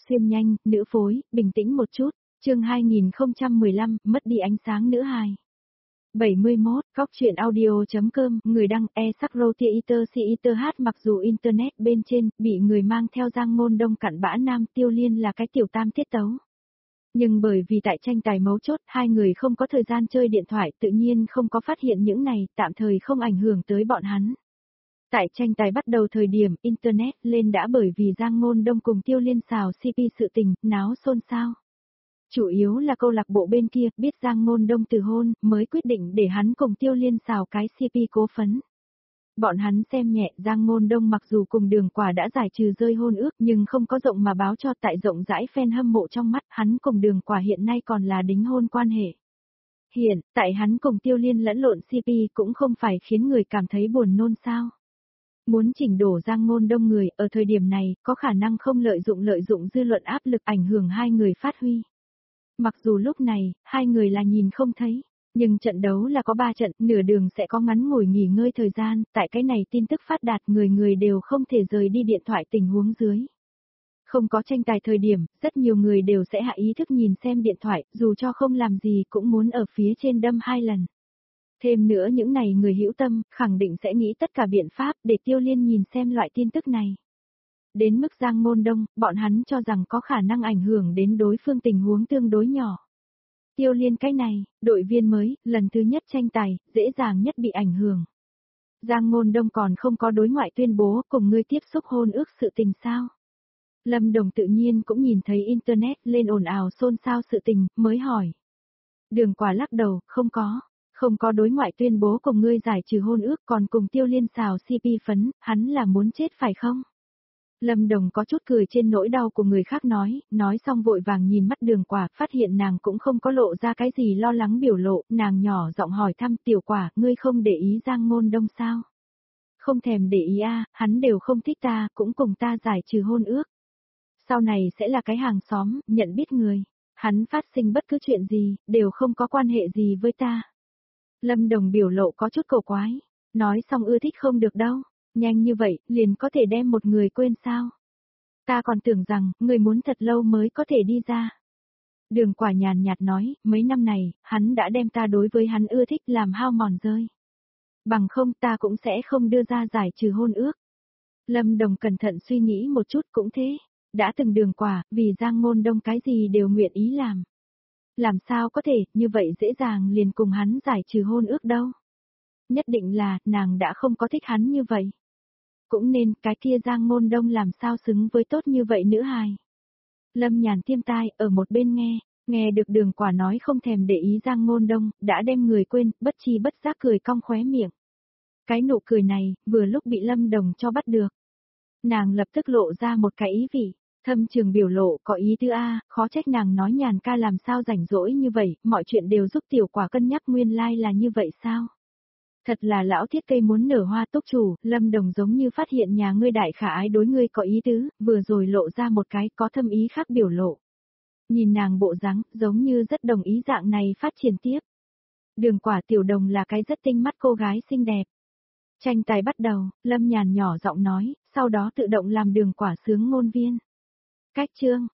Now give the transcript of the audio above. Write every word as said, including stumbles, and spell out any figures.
Xuyên nhanh, nữ phối, bình tĩnh một chút, chương hai nghìn không trăm mười lăm, mất đi ánh sáng nữ hài. bảy mươi mốt, góc truyện audio.com, người đăng e sắc rotia iter si iter hát. Mặc dù internet bên trên, bị người mang theo Giang Ngôn Đông cặn bã nam Tiêu Liên là cái tiểu tam tiết tấu. Nhưng bởi vì tại tranh tài mấu chốt, hai người không có thời gian chơi điện thoại, tự nhiên không có phát hiện những này, tạm thời không ảnh hưởng tới bọn hắn. Tại tranh tài bắt đầu thời điểm, internet lên đã bởi vì Giang Ngôn Đông cùng Tiêu Liên xào xê pê sự tình, náo xôn xao. Chủ yếu là câu lạc bộ bên kia, biết Giang Ngôn Đông từ hôn, mới quyết định để hắn cùng Tiêu Liên xào cái xê pê cố phấn. Bọn hắn xem nhẹ Giang Ngôn Đông mặc dù cùng Đường Quả đã giải trừ rơi hôn ước nhưng không có rộng mà báo cho tại rộng rãi fan hâm mộ trong mắt hắn cùng Đường Quả hiện nay còn là đính hôn quan hệ. Hiện, tại hắn cùng Tiêu Liên lẫn lộn xê pê cũng không phải khiến người cảm thấy buồn nôn sao. Muốn chỉnh đổ Giang Ngôn Đông người ở thời điểm này có khả năng không lợi dụng lợi dụng dư luận áp lực ảnh hưởng hai người phát huy. Mặc dù lúc này, hai người là nhìn không thấy, nhưng trận đấu là có ba trận, nửa đường sẽ có ngắn ngủi nghỉ ngơi thời gian, tại cái này tin tức phát đạt người người đều không thể rời đi điện thoại tình huống dưới. Không có tranh tài thời điểm, rất nhiều người đều sẽ hạ ý thức nhìn xem điện thoại, dù cho không làm gì cũng muốn ở phía trên đâm hai lần. Thêm nữa những này người hữu tâm, khẳng định sẽ nghĩ tất cả biện pháp để Tiêu Liên nhìn xem loại tin tức này. Đến mức Giang Ngôn Đông, bọn hắn cho rằng có khả năng ảnh hưởng đến đối phương tình huống tương đối nhỏ. Tiêu Liên cái này, đội viên mới, lần thứ nhất tranh tài, dễ dàng nhất bị ảnh hưởng. Giang Ngôn Đông còn không có đối ngoại tuyên bố cùng ngươi tiếp xúc hôn ước sự tình sao. Lâm Đồng tự nhiên cũng nhìn thấy internet lên ồn ào xôn xao sự tình, mới hỏi. Đường Quả lắc đầu, không có. Không có đối ngoại tuyên bố cùng ngươi giải trừ hôn ước còn cùng Tiêu Liên xào xê pê phấn, hắn là muốn chết phải không? Lâm Đồng có chút cười trên nỗi đau của người khác nói, nói xong vội vàng nhìn mắt Đường Quả, phát hiện nàng cũng không có lộ ra cái gì lo lắng biểu lộ, nàng nhỏ giọng hỏi thăm Tiểu Quả, ngươi không để ý Giang Ngôn Đông sao? Không thèm để ý a, hắn đều không thích ta, cũng cùng ta giải trừ hôn ước. Sau này sẽ là cái hàng xóm, nhận biết người, hắn phát sinh bất cứ chuyện gì, đều không có quan hệ gì với ta. Lâm Đồng biểu lộ có chút cổ quái, nói xong ưa thích không được đâu, nhanh như vậy, liền có thể đem một người quên sao? Ta còn tưởng rằng, người muốn thật lâu mới có thể đi ra. Đường Quả nhàn nhạt nói, mấy năm này, hắn đã đem ta đối với hắn ưa thích làm hao mòn rơi. Bằng không ta cũng sẽ không đưa ra giải trừ hôn ước. Lâm Đồng cẩn thận suy nghĩ một chút cũng thế, đã từng Đường Quả, vì Giang Ngôn Đông cái gì đều nguyện ý làm. Làm sao có thể, như vậy dễ dàng liền cùng hắn giải trừ hôn ước đâu. Nhất định là, nàng đã không có thích hắn như vậy. Cũng nên, cái kia Giang Ngôn Đông làm sao xứng với tốt như vậy nữ hài. Lâm Nhàn tiêm tai, ở một bên nghe, nghe được Đường Quả nói không thèm để ý Giang Ngôn Đông, đã đem người quên, bất chi bất giác cười cong khóe miệng. Cái nụ cười này, vừa lúc bị Lâm Đồng cho bắt được. Nàng lập tức lộ ra một cái ý vị. Thâm trường biểu lộ có ý tứ A, khó trách nàng nói Nhàn ca làm sao rảnh rỗi như vậy, mọi chuyện đều giúp Tiểu Quả cân nhắc nguyên lai like là như vậy sao? Thật là lão thiết cây muốn nở hoa túc chủ, Lâm Đồng giống như phát hiện nhà ngươi đại khả ái đối ngươi có ý tứ, vừa rồi lộ ra một cái có thâm ý khác biểu lộ. Nhìn nàng bộ dáng, giống như rất đồng ý dạng này phát triển tiếp. Đường Quả Tiểu Đồng là cái rất tinh mắt cô gái xinh đẹp. Tranh tài bắt đầu, Lâm Nhàn nhỏ giọng nói, sau đó tự động làm Đường Quả sướng ngôn viên. Cách chương,